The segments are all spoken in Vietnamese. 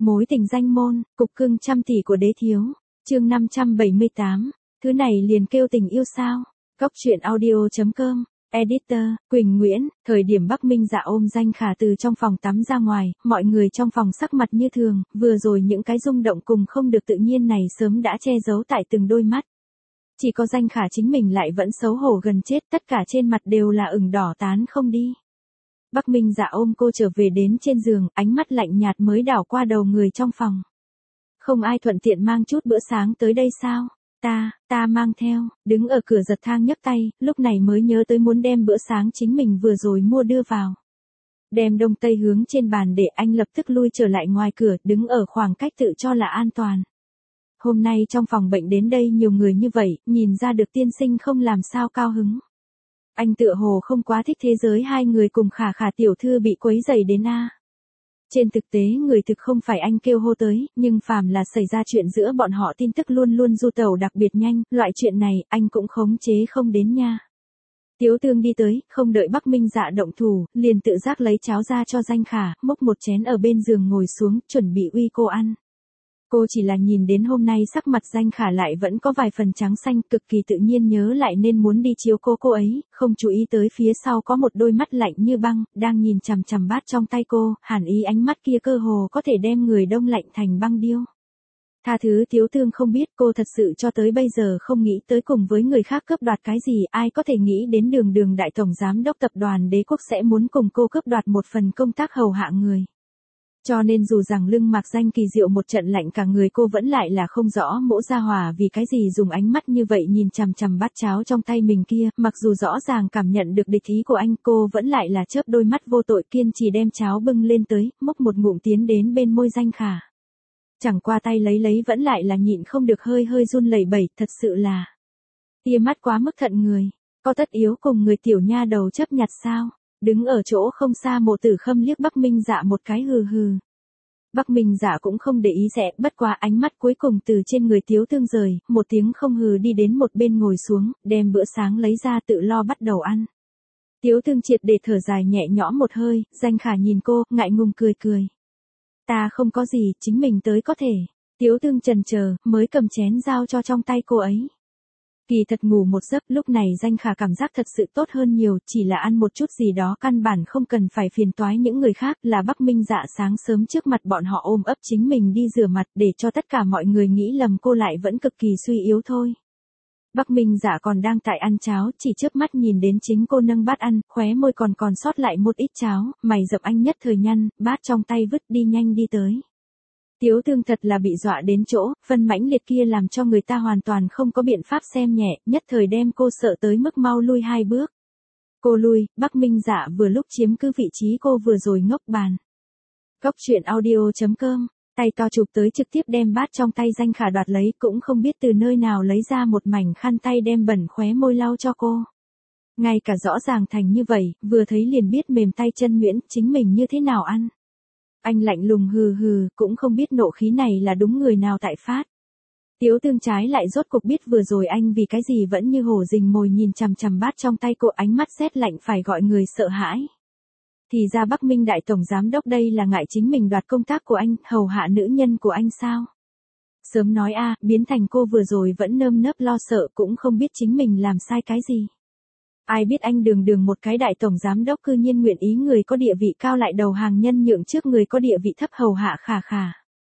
Mối tình danh môn, cục cưng trăm tỷ của đế thiếu. Chương 578. Thứ này liền kêu tình yêu sao? Góc truyện audio.com. Editor, Quỳnh Nguyễn. Thời điểm Bắc Minh Dạ ôm Danh Khả từ trong phòng tắm ra ngoài, mọi người trong phòng sắc mặt như thường, vừa rồi những cái rung động cùng không được tự nhiên này sớm đã che giấu tại từng đôi mắt. Chỉ có Danh Khả chính mình lại vẫn xấu hổ gần chết, tất cả trên mặt đều là ửng đỏ tán không đi. Bắc Minh Dạ ôm cô trở về đến trên giường, ánh mắt lạnh nhạt mới đảo qua đầu người trong phòng. Không ai thuận tiện mang chút bữa sáng tới đây sao? Ta mang theo, đứng ở cửa giật thang nhấc tay, lúc này mới nhớ tới muốn đem bữa sáng chính mình vừa rồi mua đưa vào. Đem đông tây hướng trên bàn để anh lập tức lui trở lại ngoài cửa, đứng ở khoảng cách tự cho là an toàn. Hôm nay trong phòng bệnh đến đây nhiều người như vậy, nhìn ra được tiên sinh không làm sao cao hứng. Anh tựa hồ không quá thích thế giới hai người cùng Khả Khả tiểu thư bị quấy rầy đến a. Trên thực tế người thực không phải anh kêu hô tới, nhưng phàm là xảy ra chuyện giữa bọn họ tin tức luôn luôn du tẩu đặc biệt nhanh, loại chuyện này anh cũng khống chế không đến nha. Tiếu Tương đi tới, không đợi Bắc Minh Dạ động thủ, liền tự giác lấy cháo ra cho Danh Khả, múc một chén ở bên giường ngồi xuống, chuẩn bị uy cô ăn. Cô chỉ là nhìn đến hôm nay sắc mặt Danh Khả lại vẫn có vài phần trắng xanh, cực kỳ tự nhiên nhớ lại nên muốn đi chiếu cô ấy, không chú ý tới phía sau có một đôi mắt lạnh như băng, đang nhìn chằm chằm bát trong tay cô, hàn ý ánh mắt kia cơ hồ có thể đem người đông lạnh thành băng điêu. Tha thứ Tiếu Tương không biết, cô thật sự cho tới bây giờ không nghĩ tới cùng với người khác cướp đoạt cái gì, ai có thể nghĩ đến Đường đại tổng giám đốc tập đoàn Đế Quốc sẽ muốn cùng cô cướp đoạt một phần công tác hầu hạ người. Cho nên dù rằng lưng Mạc Danh kỳ diệu một trận lạnh cả người, cô vẫn lại là không rõ Mỗ Gia Hòa vì cái gì dùng ánh mắt như vậy nhìn chằm chằm bát cháo trong tay mình kia, mặc dù rõ ràng cảm nhận được địch ý của anh, cô vẫn lại là chớp đôi mắt vô tội kiên trì đem cháo bưng lên tới, múc một ngụm tiến đến bên môi Danh Khả. Chẳng qua tay lấy vẫn lại là nhịn không được hơi run lẩy bẩy, thật sự là tia mắt quá mức thận người, có tất yếu cùng người tiểu nha đầu chấp nhặt sao? Đứng ở chỗ không xa Mộ Tử Khâm liếc Bắc Minh Dạ một cái hừ hừ. Bắc Minh Dạ cũng không để ý rẽ, bất quá ánh mắt cuối cùng từ trên người Tiếu Tương rời, một tiếng không hừ đi đến một bên ngồi xuống, đem bữa sáng lấy ra tự lo bắt đầu ăn. Tiếu Tương triệt để thở dài nhẹ nhõm một hơi, Danh Khả nhìn cô, ngại ngùng cười. Ta không có gì, chính mình tới có thể. Tiếu Tương chần chờ, mới cầm chén giao cho trong tay cô ấy. Kỳ thật ngủ một giấc, lúc này Danh Khả cảm giác thật sự tốt hơn nhiều, chỉ là ăn một chút gì đó căn bản không cần phải phiền toái những người khác, là Bắc Minh Dạ sáng sớm trước mặt bọn họ ôm ấp chính mình đi rửa mặt để cho tất cả mọi người nghĩ lầm cô lại vẫn cực kỳ suy yếu thôi. Bắc Minh Dạ còn đang tại ăn cháo, chỉ chớp mắt nhìn đến chính cô nâng bát ăn, khóe môi còn sót lại một ít cháo, mày rậm anh nhất thời nhăn, bát trong tay vứt đi nhanh đi tới. Tiếu Tương thật là bị dọa đến chỗ, phân mãnh liệt kia làm cho người ta hoàn toàn không có biện pháp xem nhẹ, nhất thời đem cô sợ tới mức mau lui 2 bước. Cô lui, Bắc Minh Dạ vừa lúc chiếm cứ vị trí cô vừa rồi ngốc bàn. Góc truyện audio.com, tay to chụp tới trực tiếp đem bát trong tay Danh Khả đoạt lấy, cũng không biết từ nơi nào lấy ra một mảnh khăn tay đem bẩn khóe môi lau cho cô. Ngay cả rõ ràng thành như vậy, vừa thấy liền biết mềm tay chân nhuyễn, chính mình như thế nào ăn. Anh lạnh lùng hừ, cũng không biết nộ khí này là đúng người nào tại phát. Tiếu Tương trái lại rốt cuộc biết vừa rồi anh vì cái gì vẫn như hổ rình mồi nhìn chằm chằm bát trong tay cô, ánh mắt rét lạnh phải gọi người sợ hãi. Thì ra Bắc Minh đại tổng giám đốc đây là ngại chính mình đoạt công tác của anh, hầu hạ nữ nhân của anh sao? Sớm nói a, biến thành cô vừa rồi vẫn nơm nớp lo sợ cũng không biết chính mình làm sai cái gì. Ai biết anh Đường một cái đại tổng giám đốc cư nhiên nguyện ý người có địa vị cao lại đầu hàng nhân nhượng trước người có địa vị thấp hầu hạ Khả.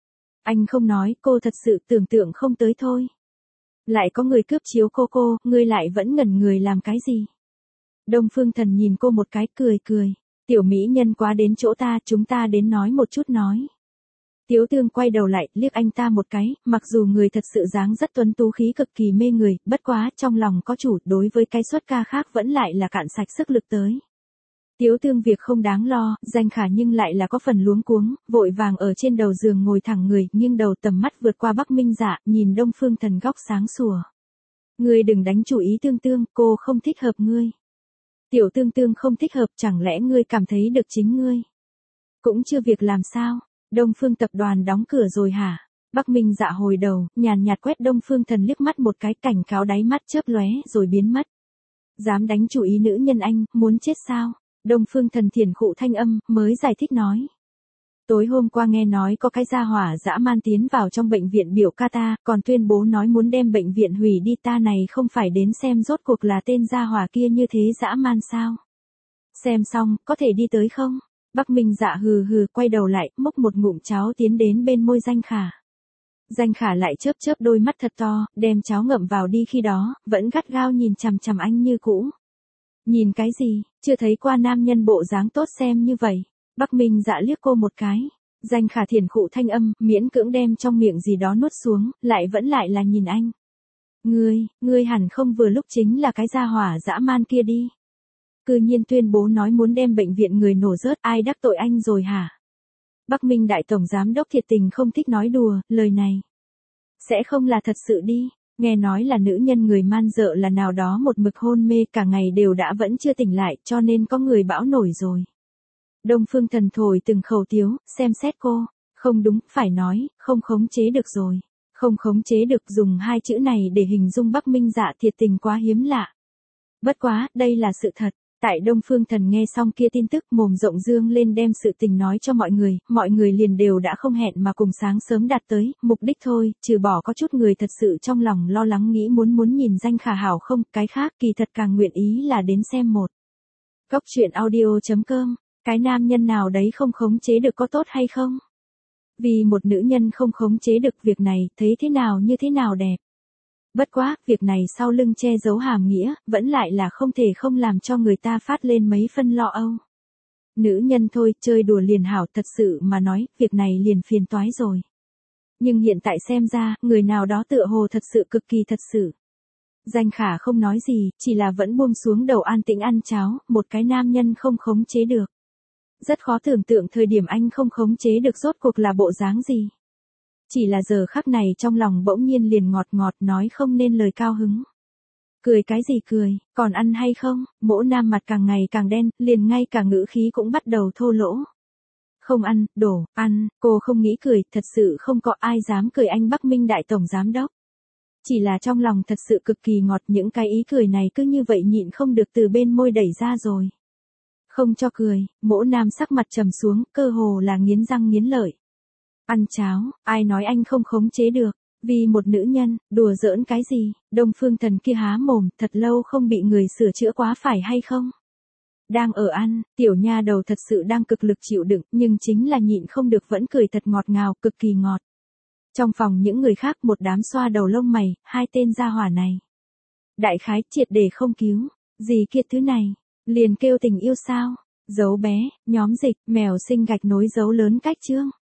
Anh không nói, cô thật sự tưởng tượng không tới thôi. Lại có người cướp chiếu cô, ngươi lại vẫn ngẩn người làm cái gì? Đông Phương Thần nhìn cô một cái cười. Tiểu mỹ nhân quá đến chỗ ta, chúng ta đến nói một chút nói. Tiếu Tương quay đầu lại, liếc anh ta một cái, mặc dù người thật sự dáng rất tuấn tú khí cực kỳ mê người, bất quá trong lòng có chủ, đối với cái xuất ca khác vẫn lại là cạn sạch sức lực tới. Tiếu Tương việc không đáng lo, Danh Khả nhưng lại là có phần luống cuống, vội vàng ở trên đầu giường ngồi thẳng người, nhưng đầu tầm mắt vượt qua Bắc Minh Dạ, nhìn Đông Phương Thần góc sáng sủa. Ngươi đừng đánh chủ ý Tương, cô không thích hợp ngươi. Tiểu Tương không thích hợp, chẳng lẽ ngươi cảm thấy được chính ngươi? Cũng chưa việc làm sao? Đông Phương tập đoàn đóng cửa rồi hả? Bắc Minh Dạ hồi đầu, nhàn nhạt quét Đông Phương Thần liếc mắt một cái, cảnh cáo đáy mắt chớp lóe rồi biến mất. Dám đánh chủ ý nữ nhân anh, muốn chết sao? Đông Phương Thần thiển khụ thanh âm, mới giải thích nói. Tối hôm qua nghe nói có cái gia hỏa dã man tiến vào trong bệnh viện biểu ca ta, còn tuyên bố nói muốn đem bệnh viện hủy đi, ta này không phải đến xem rốt cuộc là tên gia hỏa kia như thế dã man sao? Xem xong, có thể đi tới không? Bắc Minh Dạ hừ hừ quay đầu lại, múc một ngụm cháo tiến đến bên môi Danh Khả. Danh Khả lại chớp chớp đôi mắt thật to, đem cháo ngậm vào đi, khi đó, vẫn gắt gao nhìn chằm chằm anh như cũ. Nhìn cái gì, chưa thấy qua nam nhân bộ dáng tốt xem như vậy. Bắc Minh Dạ liếc cô một cái. Danh Khả thiển khụ thanh âm, miễn cưỡng đem trong miệng gì đó nuốt xuống, vẫn lại là nhìn anh. Ngươi hẳn không vừa lúc chính là cái gia hỏa dã man kia đi. Cư nhiên tuyên bố nói muốn đem bệnh viện người nổ rớt, ai đắc tội anh rồi hả? Bắc Minh đại tổng giám đốc thiệt tình không thích nói đùa, lời này sẽ không là thật sự đi. Nghe nói là nữ nhân người man dợ là nào đó một mực hôn mê cả ngày đều đã vẫn chưa tỉnh lại, cho nên có người bão nổi rồi. Đông Phương Thần thổi từng khẩu tiếu, xem xét cô. Không đúng, phải nói, không khống chế được rồi. Không khống chế được, dùng hai chữ này để hình dung Bắc Minh Dạ thiệt tình quá hiếm lạ. Bất quá, đây là sự thật. Tại Đông Phương Thần nghe xong kia tin tức, mồm rộng dương lên đem sự tình nói cho mọi người liền đều đã không hẹn mà cùng sáng sớm đạt tới, mục đích thôi, trừ bỏ có chút người thật sự trong lòng lo lắng nghĩ muốn nhìn Danh Khả hảo không, cái khác kỳ thật càng nguyện ý là đến xem một. Góc truyện audio.com, cái nam nhân nào đấy không khống chế được có tốt hay không? Vì một nữ nhân không khống chế được việc này, thấy thế nào như thế nào đẹp. Bất quá, việc này sau lưng che giấu hàm nghĩa, vẫn lại là không thể không làm cho người ta phát lên mấy phân lo âu. Nữ nhân thôi, chơi đùa liền hảo, thật sự mà nói, việc này liền phiền toái rồi. Nhưng hiện tại xem ra, người nào đó tựa hồ thật sự cực kỳ thật sự. Danh Khả không nói gì, chỉ là vẫn buông xuống đầu an tĩnh ăn cháo, một cái nam nhân không khống chế được. Rất khó tưởng tượng thời điểm anh không khống chế được rốt cuộc là bộ dáng gì. Chỉ là giờ khắc này trong lòng bỗng nhiên liền ngọt ngọt nói không nên lời cao hứng. Cười cái gì cười, còn ăn hay không? Mỗ nam mặt càng ngày càng đen, liền ngay cả ngữ khí cũng bắt đầu thô lỗ. Không ăn, đổ, ăn, cô không nghĩ cười, thật sự không có ai dám cười anh Bắc Minh đại tổng giám đốc. Chỉ là trong lòng thật sự cực kỳ ngọt, những cái ý cười này cứ như vậy nhịn không được từ bên môi đẩy ra rồi. Không cho cười, mỗ nam sắc mặt trầm xuống, cơ hồ là nghiến răng nghiến lợi. Ăn cháo, ai nói anh không khống chế được, vì một nữ nhân, đùa giỡn cái gì, Đông Phương Thần kia há mồm, thật lâu không bị người sửa chữa quá phải hay không? Đang ở ăn, tiểu nha đầu thật sự đang cực lực chịu đựng, nhưng chính là nhịn không được vẫn cười thật ngọt ngào, cực kỳ ngọt. Trong phòng những người khác một đám xoa đầu lông mày, hai tên gia hỏa này. Đại khái triệt để không cứu, gì kia thứ này, liền kêu tình yêu sao? Dấu bé, nhóm dịch, mèo sinh gạch nối dấu lớn cách chương.